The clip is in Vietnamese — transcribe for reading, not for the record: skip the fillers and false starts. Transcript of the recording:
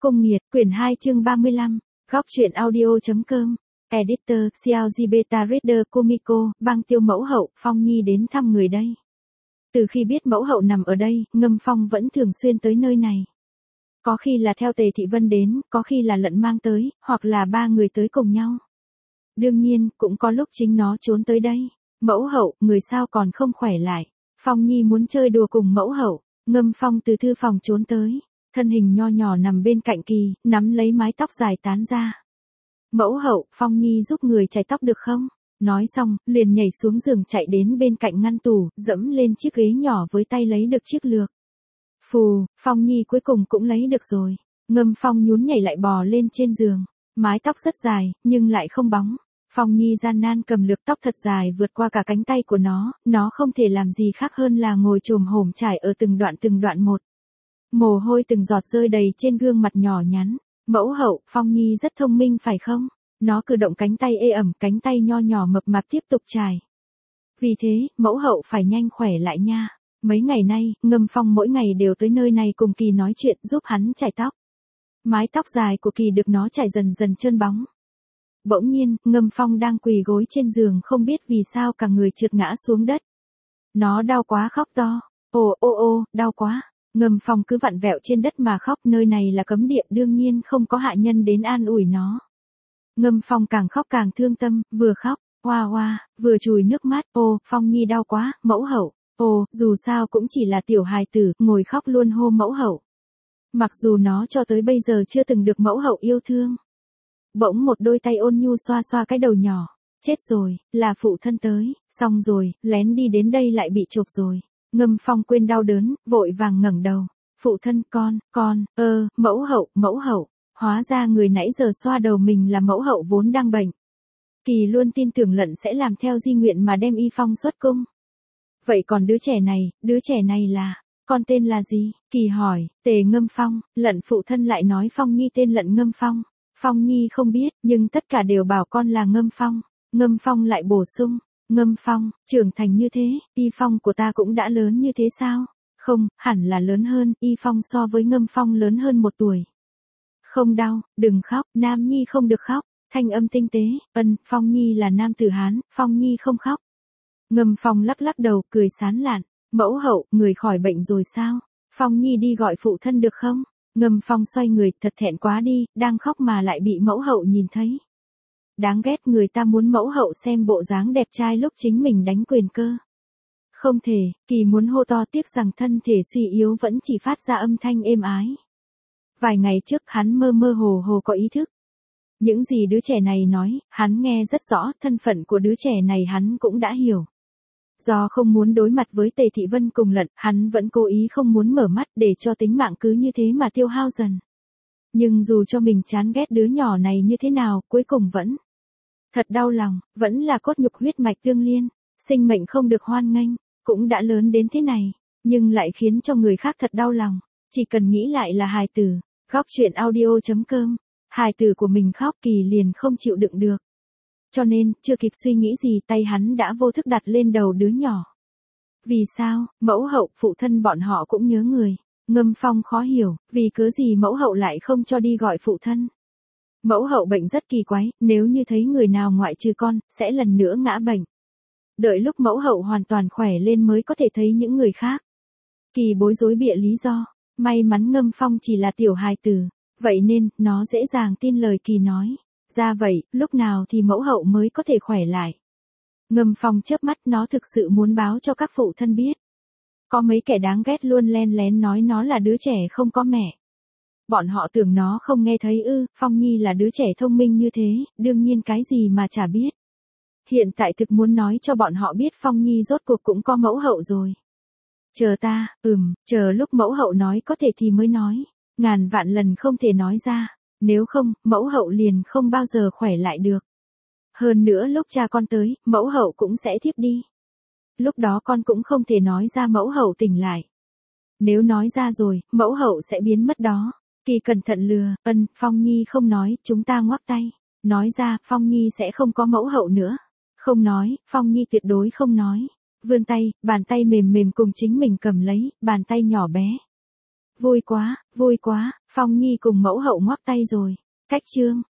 Cung Nghiệt, quyển 2 chương 35, góc truyện audio.com, editor, CLG Beta Reader Kumiko, băng tiêu mẫu hậu, Phong Nhi đến thăm người đây. Từ khi biết mẫu hậu nằm ở đây, Ngâm Phong vẫn thường xuyên tới nơi này. Có khi là theo Tề Thị Vân đến, có khi là Lận mang tới, hoặc là ba người tới cùng nhau. Đương nhiên, cũng có lúc chính nó trốn tới đây. Mẫu hậu, người sao còn không khỏe lại. Phong Nhi muốn chơi đùa cùng mẫu hậu. Ngâm Phong từ thư phòng trốn tới. Thân hình nho nhỏ nằm bên cạnh Kỳ, nắm lấy mái tóc dài tán ra. Mẫu hậu, Phong Nhi giúp người chải tóc được không? Nói xong, liền nhảy xuống giường chạy đến bên cạnh ngăn tủ, dẫm lên chiếc ghế nhỏ với tay lấy được chiếc lược. Phù, Phong Nhi cuối cùng cũng lấy được rồi. Ngâm Phong nhún nhảy lại bò lên trên giường. Mái tóc rất dài, nhưng lại không bóng. Phong Nhi gian nan cầm lược tóc thật dài vượt qua cả cánh tay của nó không thể làm gì khác hơn là ngồi chồm hổm trải ở từng đoạn một. Mồ hôi từng giọt rơi đầy trên gương mặt nhỏ nhắn. Mẫu hậu, Phong Nhi rất thông minh phải không? Nó cử động cánh tay ê ẩm, cánh tay nho nhỏ mập mạp tiếp tục trải. Vì thế, mẫu hậu phải nhanh khỏe lại nha. Mấy ngày nay, Ngâm Phong mỗi ngày đều tới nơi này cùng Kỳ nói chuyện giúp hắn chải tóc. Mái tóc dài của Kỳ được nó chải dần dần trơn bóng. Bỗng nhiên, Ngâm Phong đang quỳ gối trên giường không biết vì sao cả người trượt ngã xuống đất. Nó đau quá khóc to. Ô, đau quá. Ngâm Phong cứ vặn vẹo trên đất mà khóc, nơi này là cấm địa đương nhiên không có hạ nhân đến an ủi nó. Ngâm Phong càng khóc càng thương tâm, vừa khóc, hoa, vừa chùi nước mắt, Phong Nhi đau quá, mẫu hậu, dù sao cũng chỉ là tiểu hài tử, ngồi khóc luôn hô mẫu hậu. Mặc dù nó cho tới bây giờ chưa từng được mẫu hậu yêu thương. Bỗng một đôi tay ôn nhu xoa xoa cái đầu nhỏ, chết rồi, là phụ thân tới, xong rồi, lén đi đến đây lại bị chộp rồi. Ngâm Phong quên đau đớn, vội vàng ngẩng đầu. Phụ thân con, mẫu hậu, hóa ra người nãy giờ xoa đầu mình là mẫu hậu vốn đang bệnh. Kỳ luôn tin tưởng Lận sẽ làm theo di nguyện mà đem Y Phong xuất cung. Vậy còn đứa trẻ này là, con tên là gì? Kỳ hỏi, Tề Ngâm Phong, Lận phụ thân lại nói Phong Nhi tên Lận Ngâm Phong. Phong Nhi không biết, nhưng tất cả đều bảo con là Ngâm Phong. Ngâm Phong lại bổ sung. Ngâm Phong, trưởng thành như thế, Y Phong của ta cũng đã lớn như thế sao? Không, hẳn là lớn hơn, Y Phong so với Ngâm Phong lớn hơn 1 tuổi. Không đau, đừng khóc, Nam Nhi không được khóc, thanh âm tinh tế, Phong Nhi là nam tử Hán, Phong Nhi không khóc. Ngâm Phong lắc đầu, cười sán lạn, mẫu hậu, người khỏi bệnh rồi sao? Phong Nhi đi gọi phụ thân được không? Ngâm Phong xoay người, thật thẹn quá đi, đang khóc mà lại bị mẫu hậu nhìn thấy. Đáng ghét, người ta muốn mẫu hậu xem bộ dáng đẹp trai lúc chính mình đánh quyền cơ. Không thể, Kỳ muốn hô to tiếc rằng thân thể suy yếu vẫn chỉ phát ra âm thanh êm ái. Vài ngày trước hắn mơ hồ có ý thức. Những gì đứa trẻ này nói, hắn nghe rất rõ, thân phận của đứa trẻ này hắn cũng đã hiểu. Do không muốn đối mặt với Tề Thị Vân cùng Lận, hắn vẫn cố ý không muốn mở mắt để cho tính mạng cứ như thế mà tiêu hao dần. Nhưng dù cho mình chán ghét đứa nhỏ này như thế nào, cuối cùng vẫn thật đau lòng, vẫn là cốt nhục huyết mạch tương liên, sinh mệnh không được hoan nghênh, cũng đã lớn đến thế này, nhưng lại khiến cho người khác thật đau lòng, chỉ cần nghĩ lại là hài tử. Góc truyện audio.com, hài tử của mình khóc Kỳ liền không chịu đựng được. Cho nên, chưa kịp suy nghĩ gì tay hắn đã vô thức đặt lên đầu đứa nhỏ. Vì sao, mẫu hậu, phụ thân bọn họ cũng nhớ người. Ngâm Phong khó hiểu, vì cớ gì mẫu hậu lại không cho đi gọi phụ thân. Mẫu hậu bệnh rất kỳ quái, nếu như thấy người nào ngoại trừ con, sẽ lần nữa ngã bệnh. Đợi lúc mẫu hậu hoàn toàn khỏe lên mới có thể thấy những người khác. Kỳ bối rối bịa lý do, may mắn Ngâm Phong chỉ là tiểu hài tử, vậy nên, nó dễ dàng tin lời Kỳ nói. Ra vậy, lúc nào thì mẫu hậu mới có thể khỏe lại. Ngâm Phong chớp mắt, nó thực sự muốn báo cho các phụ thân biết. Có mấy kẻ đáng ghét luôn len lén nói nó là đứa trẻ không có mẹ. Bọn họ tưởng nó không nghe thấy Phong Nhi là đứa trẻ thông minh như thế, đương nhiên cái gì mà chả biết. Hiện tại thực muốn nói cho bọn họ biết Phong Nhi rốt cuộc cũng có mẫu hậu rồi. Chờ ta, chờ lúc mẫu hậu nói có thể thì mới nói, ngàn vạn lần không thể nói ra, nếu không, mẫu hậu liền không bao giờ khỏe lại được. Hơn nữa lúc cha con tới, mẫu hậu cũng sẽ thiếp đi. Lúc đó con cũng không thể nói ra mẫu hậu tỉnh lại. Nếu nói ra rồi, mẫu hậu sẽ biến mất đó. Kỳ cẩn thận lừa, Phong Nhi không nói, chúng ta ngoắc tay. Nói ra, Phong Nhi sẽ không có mẫu hậu nữa. Không nói, Phong Nhi tuyệt đối không nói. Vươn tay, bàn tay mềm cùng chính mình cầm lấy, bàn tay nhỏ bé. Vui quá, Phong Nhi cùng mẫu hậu ngoắc tay rồi. Cách chương.